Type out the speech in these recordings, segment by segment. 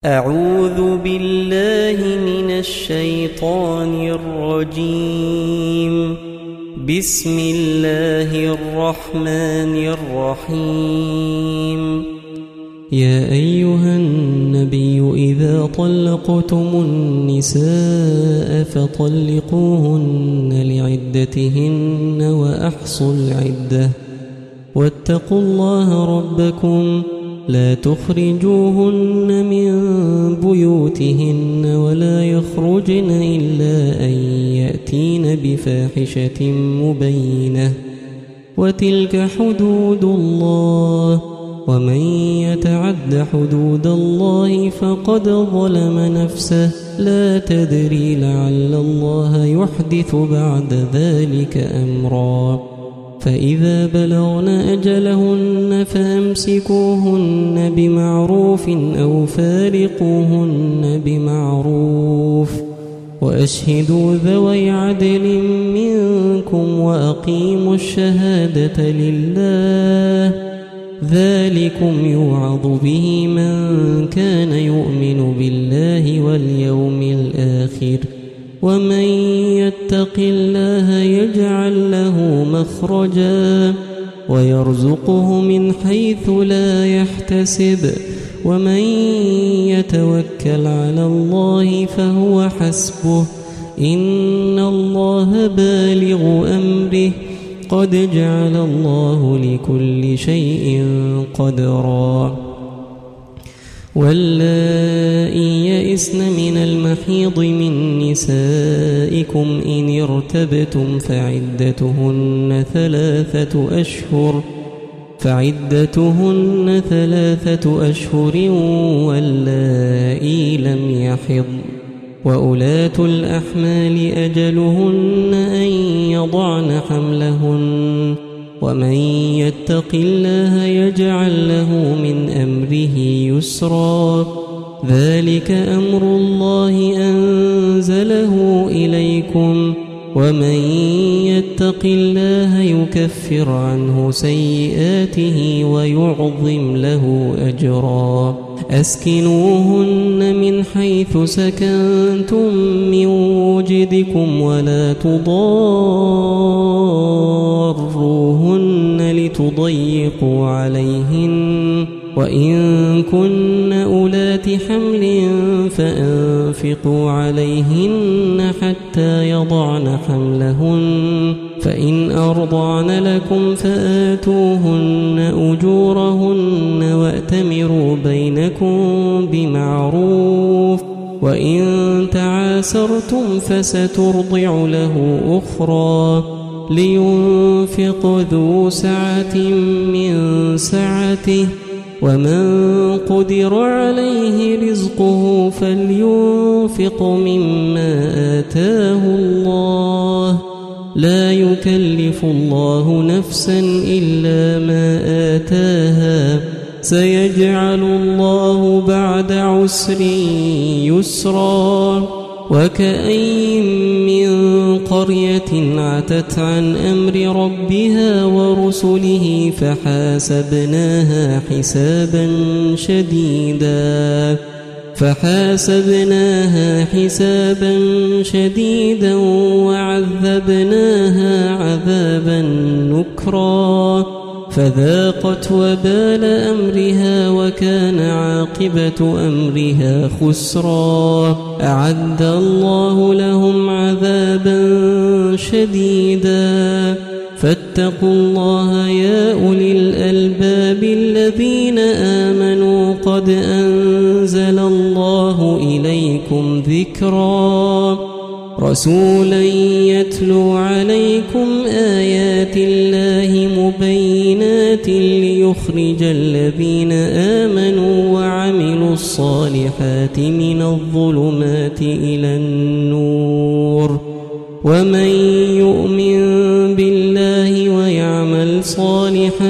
أعوذ بالله من الشيطان الرجيم. بسم الله الرحمن الرحيم. يا أيها النبي إذا طلقتم النساء فطلقوهن لعدتهن وأحصوا العدة واتقوا الله ربكم لا تخرجوهن من بيوتهن ولا يخرجن إلا أن يأتين بفاحشة مبينة وتلك حدود الله ومن يتعد حدود الله فقد ظلم نفسه لا تدري لعل الله يحدث بعد ذلك أمرا. فإذا بلغن أجلهن فأمسكوهن بمعروف أو فارقوهن بمعروف وأشهدوا ذوي عدل منكم وأقيموا الشهادة لله ذلكم يوعظ به من كان يؤمن بالله واليوم الآخر ومن يتق الله يجعل له مخرجا ويرزقه من حيث لا يحتسب ومن يتوكل على الله فهو حسبه إن الله بالغ أمره قد جعل الله لكل شيء قدرا. واللائي يئسن من المحيض من نسائكم إن ارتبتم فعدتهن 3 أشهر واللائي لم يحضن وأولاة الأحمال أجلهن أن يضعن حملهن ومن يتق الله يجعل له من أمره يسرا ذلك أمر الله أنزله إليكم ومن يتق الله يكفر عنه سيئاته ويعظم له أجرا. أسكنوهن من حيث سكنتم من وجدكم ولا تضاروهن لتضيقوا عليهن وإن كن أولات حمل فأنفقوا عليهن حتى يضعن حملهن فإن أرضعن لكم فآتوهن أجورهن وأتمروا بينكم بمعروف وإن تعاسرتم فسترضع له أخرى لينفق ذو سعة من سعته ومن قدر عليه رزقه فلينفق مما آتاه الله لا يكلف الله نفسا إلا ما آتاها سيجعل الله بعد عسر يسرا. وكأين من قرية عتت عن أمر ربها ورسله فحاسبناها حسابا شديدا وعذبناها عذابا نكرا فذاقت وبال أمرها وكان عاقبة أمرها خسرا. أعد الله لهم عذابا شديدا فاتقوا الله يا أولي الألباب الذين آمنوا قد أنزل الله إليكم ذكرا رسولا يتلو عليكم آيات الله مبينات ليخرج الذين آمنوا وعملوا الصالحات من الظلمات إلى النور ومن يؤمن بالله ويعمل صالحا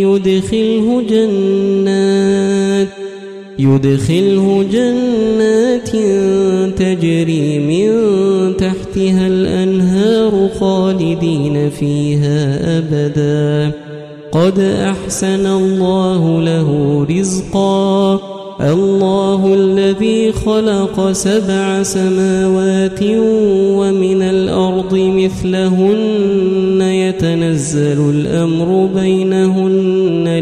يدخله جنات تجري من تحتها الأنهار خالدين فيها أبدا قد أحسن الله له رزقا الله الذي خلق 7 سماوات ومن الأرض مثلهن يتنزل الأمر بينهن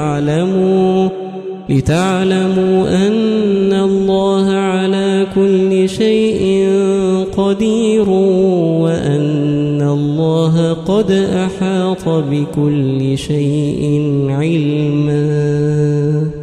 لتعلموا أن الله على كل شيء قدير وأن الله قد أحاط بكل شيء علما.